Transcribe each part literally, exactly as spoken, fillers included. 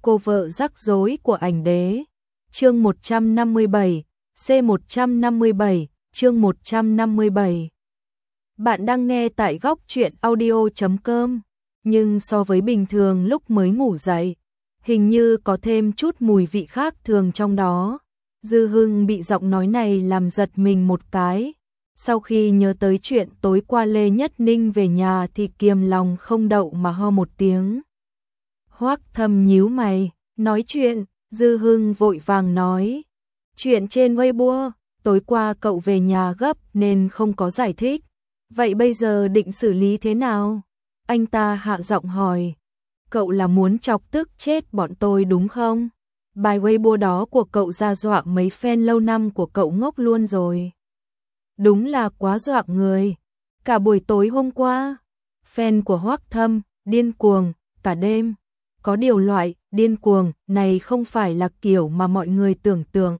Cô vợ rắc rối của ảnh đế. Chương một trăm năm mươi bảy, C một trăm năm mươi bảy, chương một trăm năm mươi bảy. Bạn đang nghe tại góc truyện audio chấm com, nhưng so với bình thường lúc mới ngủ dậy, hình như có thêm chút mùi vị khác thường trong đó. Dư Hưng bị giọng nói này làm giật mình một cái. Sau khi nhớ tới chuyện tối qua Lê Nhất Ninh về nhà thì kiềm lòng không đậu mà ho một tiếng. Hoắc Thâm nhíu mày, nói chuyện, Dư Hưng vội vàng nói. Chuyện trên Weibo, tối qua cậu về nhà gấp nên không có giải thích. Vậy bây giờ định xử lý thế nào? Anh ta hạ giọng hỏi. Cậu là muốn chọc tức chết bọn tôi đúng không? Bài Weibo đó của cậu ra dọa mấy fan lâu năm của cậu ngốc luôn rồi. Đúng là quá dọa người. Cả buổi tối hôm qua, fan của Hoắc Thâm điên cuồng cả đêm. Có điều loại điên cuồng này không phải là kiểu mà mọi người tưởng tượng.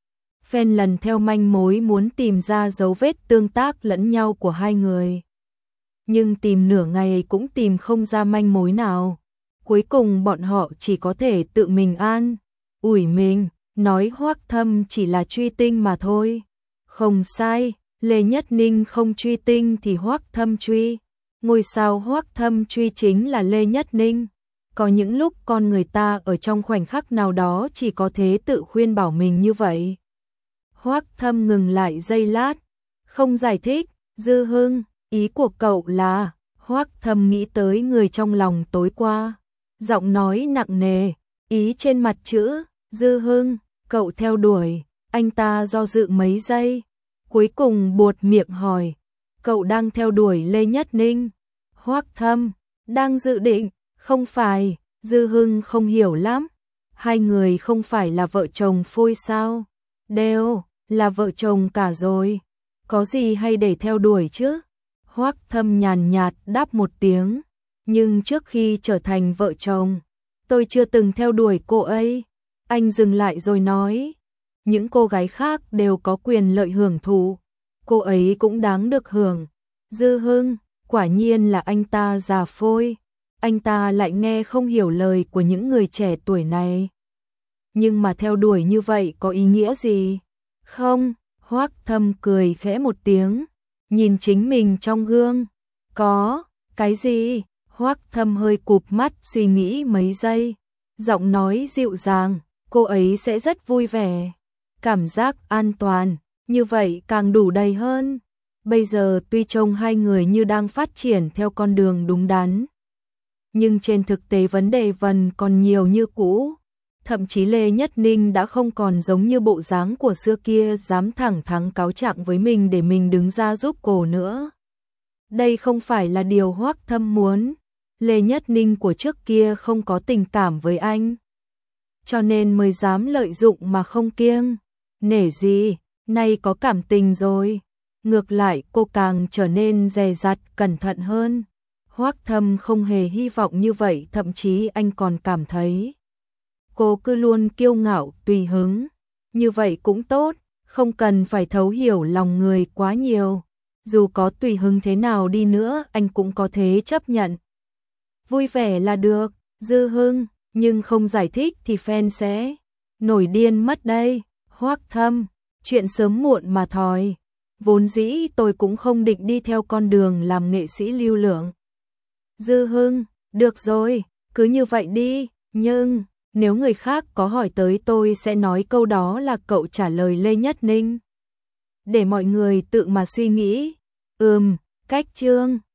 Fan lần theo manh mối muốn tìm ra dấu vết tương tác lẫn nhau của hai người. Nhưng tìm nửa ngày cũng tìm không ra manh mối nào. Cuối cùng bọn họ chỉ có thể tự mình an ủi mình, nói Hoắc Thâm chỉ là truy tinh mà thôi. Không sai, Lê Nhất Ninh không truy tinh thì Hoắc Thâm truy. Ngôi sao Hoắc Thâm truy chính là Lê Nhất Ninh. Có những lúc con người ta ở trong khoảnh khắc nào đó chỉ có thế tự khuyên bảo mình như vậy. Hoắc Thâm ngừng lại giây lát, không giải thích. Dư Hưng, ý của cậu là? Hoắc Thâm nghĩ tới người trong lòng tối qua, giọng nói nặng nề, ý trên mặt chữ. Dư Hưng, cậu theo đuổi. Anh ta do dự mấy giây, cuối cùng buột miệng hỏi, cậu đang theo đuổi Lê Nhất Ninh? Hoắc Thâm, đang dự định. Không phải, Dư Hưng không hiểu lắm. Hai người không phải là vợ chồng phôi sao? Đều là vợ chồng cả rồi. Có gì hay để theo đuổi chứ? Hoắc Thâm nhàn nhạt đáp một tiếng. Nhưng trước khi trở thành vợ chồng, tôi chưa từng theo đuổi cô ấy. Anh dừng lại rồi nói. Những cô gái khác đều có quyền lợi hưởng thụ. Cô ấy cũng đáng được hưởng. Dư Hưng, quả nhiên là anh ta già phôi. Anh ta lại nghe không hiểu lời của những người trẻ tuổi này. Nhưng mà theo đuổi như vậy có ý nghĩa gì? Không, Hoắc Thâm cười khẽ một tiếng, nhìn chính mình trong gương. Có, cái gì? Hoắc Thâm hơi cụp mắt suy nghĩ mấy giây, giọng nói dịu dàng, cô ấy sẽ rất vui vẻ. Cảm giác an toàn, như vậy càng đủ đầy hơn. Bây giờ tuy trông hai người như đang phát triển theo con đường đúng đắn, nhưng trên thực tế vấn đề vẫn còn nhiều như cũ. Thậm chí Lê Nhất Ninh đã không còn giống như bộ dáng của xưa kia dám thẳng thắn cáo trạng với mình để mình đứng ra giúp cô nữa. Đây không phải là điều Hoắc Thâm muốn. Lê Nhất Ninh của trước kia không có tình cảm với anh, cho nên mới dám lợi dụng mà không kiêng nể gì. Nay có cảm tình rồi, ngược lại cô càng trở nên dè dặt cẩn thận hơn. Hoắc Thâm không hề hy vọng như vậy, thậm chí anh còn cảm thấy cô cứ luôn kiêu ngạo tùy hứng. Như vậy cũng tốt, không cần phải thấu hiểu lòng người quá nhiều. Dù có tùy hứng thế nào đi nữa anh cũng có thể chấp nhận. Vui vẻ là được, Dư Hưng, nhưng không giải thích thì fan sẽ nổi điên mất đây. Hoắc Thâm, chuyện sớm muộn mà thôi. Vốn dĩ tôi cũng không định đi theo con đường làm nghệ sĩ lưu lượng. Dư Hưng, được rồi, cứ như vậy đi, nhưng nếu người khác có hỏi tới tôi sẽ nói câu đó là cậu trả lời Lê Nhất Ninh. Để mọi người tự mà suy nghĩ. Ừm, cách chương.